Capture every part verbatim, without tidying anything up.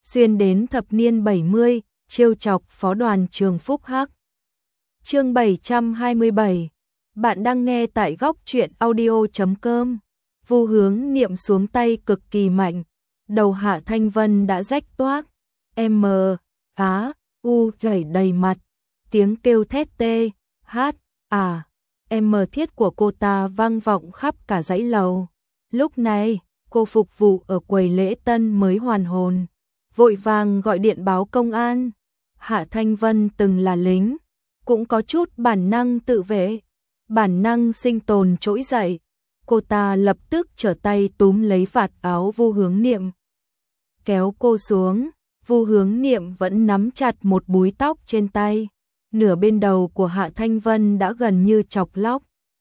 xuyên đến thập niên bảy mươi, trêu chọc phó đoàn trường Phúc Hắc. Chương bảy trăm hai mươi bảy. Bạn đang nghe tại góc truyện audio chấm com. Vu Hướng Niệm xuống tay cực kỳ mạnh, đầu Hạ Thanh Vân đã rách toác, M, á, u chảy đầy mặt, tiếng kêu thét tê, hát, à, M thiết của cô ta vang vọng khắp cả dãy lầu. Lúc này, cô phục vụ ở quầy lễ tân mới hoàn hồn, vội vàng gọi điện báo công an. Hạ Thanh Vân từng là lính, cũng có chút bản năng tự vệ, bản năng sinh tồn trỗi dậy. Cô ta lập tức trở tay túm lấy vạt áo Vu Hướng Niệm, kéo cô xuống. Vu Hướng Niệm vẫn nắm chặt một búi tóc trên tay, nửa bên đầu của Hạ Thanh Vân đã gần như chọc lóc.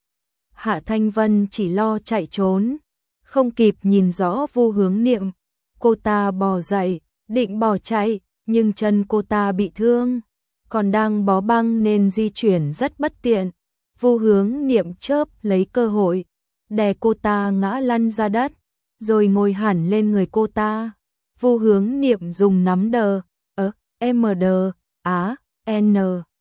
Hạ Thanh Vân chỉ lo chạy trốn, không kịp nhìn rõ Vu Hướng Niệm. Cô ta bò dậy, định bỏ chạy, nhưng chân cô ta bị thương, còn đang bó băng nên di chuyển rất bất tiện. Vu Hướng Niệm chớp lấy cơ hội, đè cô ta ngã lăn ra đất, rồi ngồi hẳn lên người cô ta. Vu Hướng Niệm dùng nắm đờ, ớ, M đờ, á, N,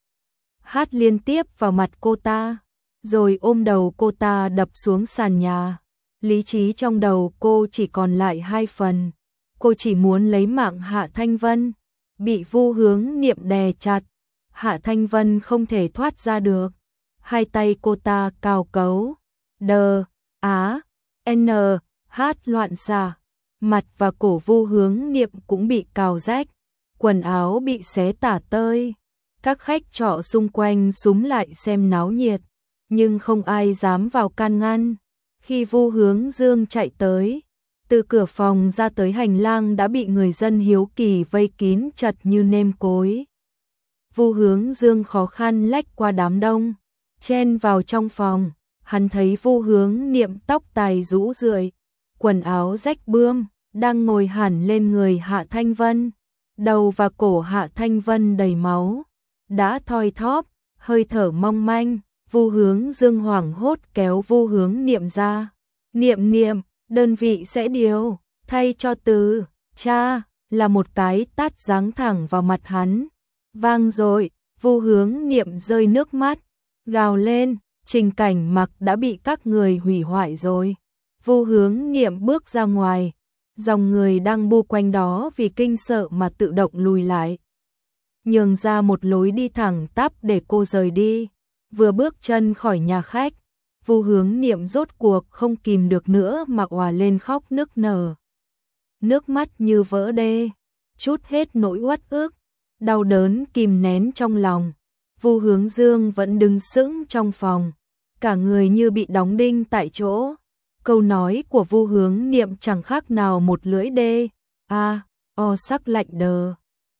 hát liên tiếp vào mặt cô ta, rồi ôm đầu cô ta đập xuống sàn nhà. Lý trí trong đầu cô chỉ còn lại hai phần. Cô chỉ muốn lấy mạng Hạ Thanh Vân, bị Vu Hướng Niệm đè chặt. Hạ Thanh Vân không thể thoát ra được. Hai tay cô ta cào cấu, đờ, á, N, hát loạn xạ. Mặt và cổ Vu Hướng Niệm cũng bị cào rách, quần áo bị xé tả tơi. Các khách trọ xung quanh xúm lại xem náo nhiệt, nhưng không ai dám vào can ngăn. Khi Vu Hướng Dương chạy tới, từ cửa phòng ra tới hành lang đã bị người dân hiếu kỳ vây kín chật như nêm cối. Vu Hướng Dương khó khăn lách qua đám đông, chen vào trong phòng. Hắn thấy Vu Hướng Niệm tóc tai rũ rượi, quần áo rách bươm, đang ngồi hẳn lên người Hạ Thanh Vân. Đầu và cổ Hạ Thanh Vân đầy máu, đã thoi thóp, hơi thở mong manh. Vu Hướng Dương hoảng hốt kéo Vu Hướng Niệm ra. Niệm niệm, đơn vị sẽ điều, thay cho từ, cha, là một cái tát giáng thẳng vào mặt hắn. Vang rồi, Vu Hướng Niệm rơi nước mắt, gào lên, Trình Cảnh Mặc đã bị các người hủy hoại rồi. Vu Hướng Niệm bước ra ngoài, dòng người đang bu quanh đó vì kinh sợ mà tự động lùi lại, nhường ra một lối đi thẳng tắp để cô rời đi. Vừa bước chân khỏi nhà khách, Vu Hướng Niệm rốt cuộc không kìm được nữa mà òa lên khóc nức nở. Nước mắt như vỡ đê, trút hết nỗi uất ức, đau đớn kìm nén trong lòng. Vu Hướng Dương vẫn đứng sững trong phòng, cả người như bị đóng đinh tại chỗ. Câu nói của Vu Hướng Niệm chẳng khác nào một lưỡi đê, a, o sắc lạnh đờ.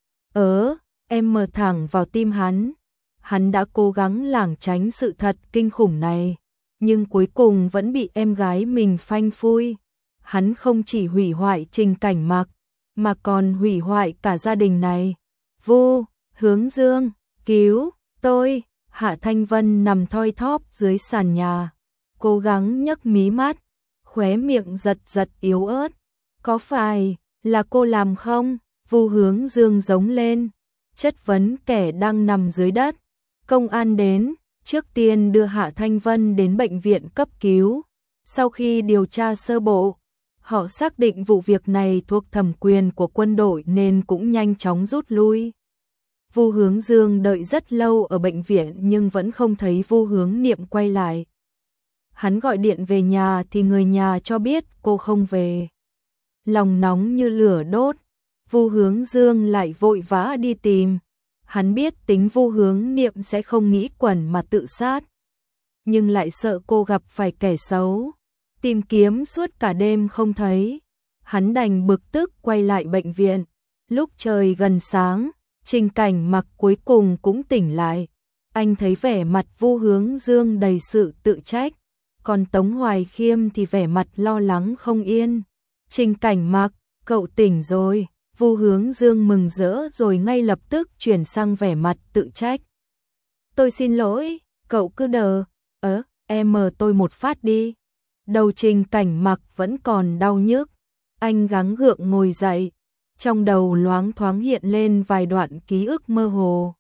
Ớ, em mờ thẳng vào tim hắn. Hắn đã cố gắng lảng tránh sự thật kinh khủng này, nhưng cuối cùng vẫn bị em gái mình phanh phui. Hắn không chỉ hủy hoại Trình Cảnh Mặc, mà còn hủy hoại cả gia đình này. Vu Hướng Dương, cứu tôi! Hạ Thanh Vân nằm thoi thóp dưới sàn nhà, cố gắng nhấc mí mắt, khóe miệng giật giật yếu ớt. Có phải là cô làm không? Vu Hướng Dương giống lên, chất vấn kẻ đang nằm dưới đất. Công an đến, trước tiên đưa Hạ Thanh Vân đến bệnh viện cấp cứu. Sau khi điều tra sơ bộ, họ xác định vụ việc này thuộc thẩm quyền của quân đội nên cũng nhanh chóng rút lui. Vu Hướng Dương đợi rất lâu ở bệnh viện nhưng vẫn không thấy Vu Hướng Niệm quay lại. Hắn gọi điện về nhà thì người nhà cho biết cô không về. Lòng nóng như lửa đốt, Vu Hướng Dương lại vội vã đi tìm. Hắn biết tính Vu Hướng Niệm sẽ không nghĩ quẩn mà tự sát, nhưng lại sợ cô gặp phải kẻ xấu. Tìm kiếm suốt cả đêm không thấy, hắn đành bực tức quay lại bệnh viện. Lúc trời gần sáng, Trình Cảnh Mặc cuối cùng cũng tỉnh lại. Anh thấy vẻ mặt Vu Hướng Dương đầy sự tự trách, còn Tống Hoài Khiêm thì vẻ mặt lo lắng không yên. Trình Cảnh Mặc, cậu tỉnh rồi. Vu Hướng Dương mừng rỡ rồi ngay lập tức chuyển sang vẻ mặt tự trách. Tôi xin lỗi, cậu cứ đờ, ớ, em mờ tôi một phát đi. Đầu Trình Cảnh Mặc vẫn còn đau nhức, anh gắng gượng ngồi dậy, trong đầu loáng thoáng hiện lên vài đoạn ký ức mơ hồ.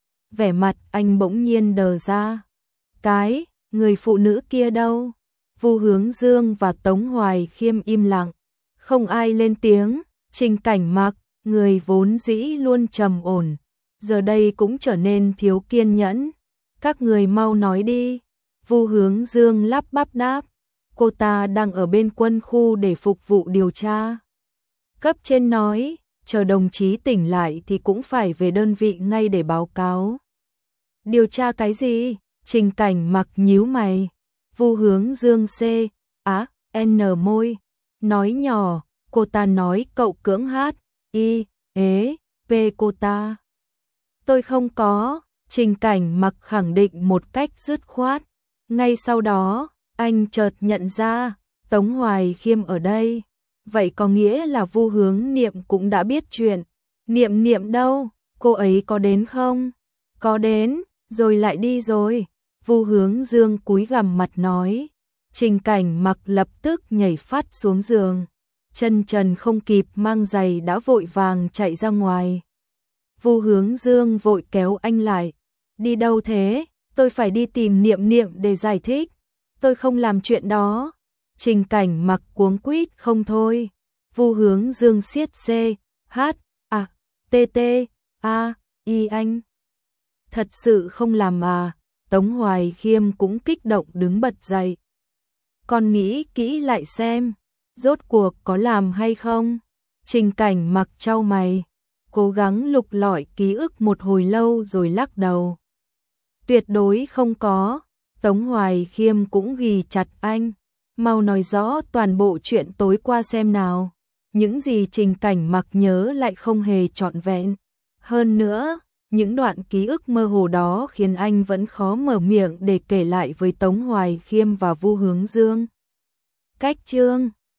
Vẻ mặt anh bỗng nhiên đờ ra. Cái, người phụ nữ kia đâu? Vu Hướng Dương và Tống Hoài Khiêm im lặng, không ai lên tiếng. Trình Cảnh Mặc, người vốn dĩ luôn trầm ổn, giờ đây cũng trở nên thiếu kiên nhẫn. Các người mau nói đi. Vu Hướng Dương lắp bắp đáp. Cô ta đang ở bên quân khu để phục vụ điều tra. Cấp trên nói, chờ đồng chí tỉnh lại thì cũng phải về đơn vị ngay để báo cáo. Điều tra cái gì? Trình Cảnh Mặc nhíu mày. Vu Hướng Dương C. Á, N môi. Nói nhỏ, cô ta nói cậu cưỡng hát. Y, ế, P cô ta. Tôi không có. Trình Cảnh Mặc khẳng định một cách dứt khoát. Ngay sau đó, anh chợt nhận ra, Tống Hoài Khiêm ở đây. Vậy có nghĩa là Vu Hướng Niệm cũng đã biết chuyện. Niệm Niệm đâu? Cô ấy có đến không? Có đến, rồi lại đi rồi. Vu Hướng Dương cúi gằm mặt nói. Trình Cảnh Mặc lập tức nhảy phát xuống giường. Chân trần không kịp mang giày đã vội vàng chạy ra ngoài. Vu Hướng Dương vội kéo anh lại. Đi đâu thế? Tôi phải đi tìm Niệm Niệm để giải thích. Tôi không làm chuyện đó. Trình Cảnh Mặc cuống quýt không thôi. Vu Hướng Dương siết C, H, A, T T, A, I anh. Thật sự không làm à? Tống Hoài Khiêm cũng kích động đứng bật dậy. Con nghĩ kỹ lại xem, rốt cuộc có làm hay không? Trình Cảnh Mặc chau mày, cố gắng lục lọi ký ức một hồi lâu rồi lắc đầu. Tuyệt đối không có. Tống Hoài Khiêm cũng ghì chặt anh. Mau nói rõ toàn bộ chuyện tối qua xem nào. Những gì Trình Cảnh Mặc nhớ lại không hề trọn vẹn. Hơn nữa, những đoạn ký ức mơ hồ đó khiến anh vẫn khó mở miệng để kể lại với Tống Hoài Khiêm và Vu Hướng Dương. Cách chương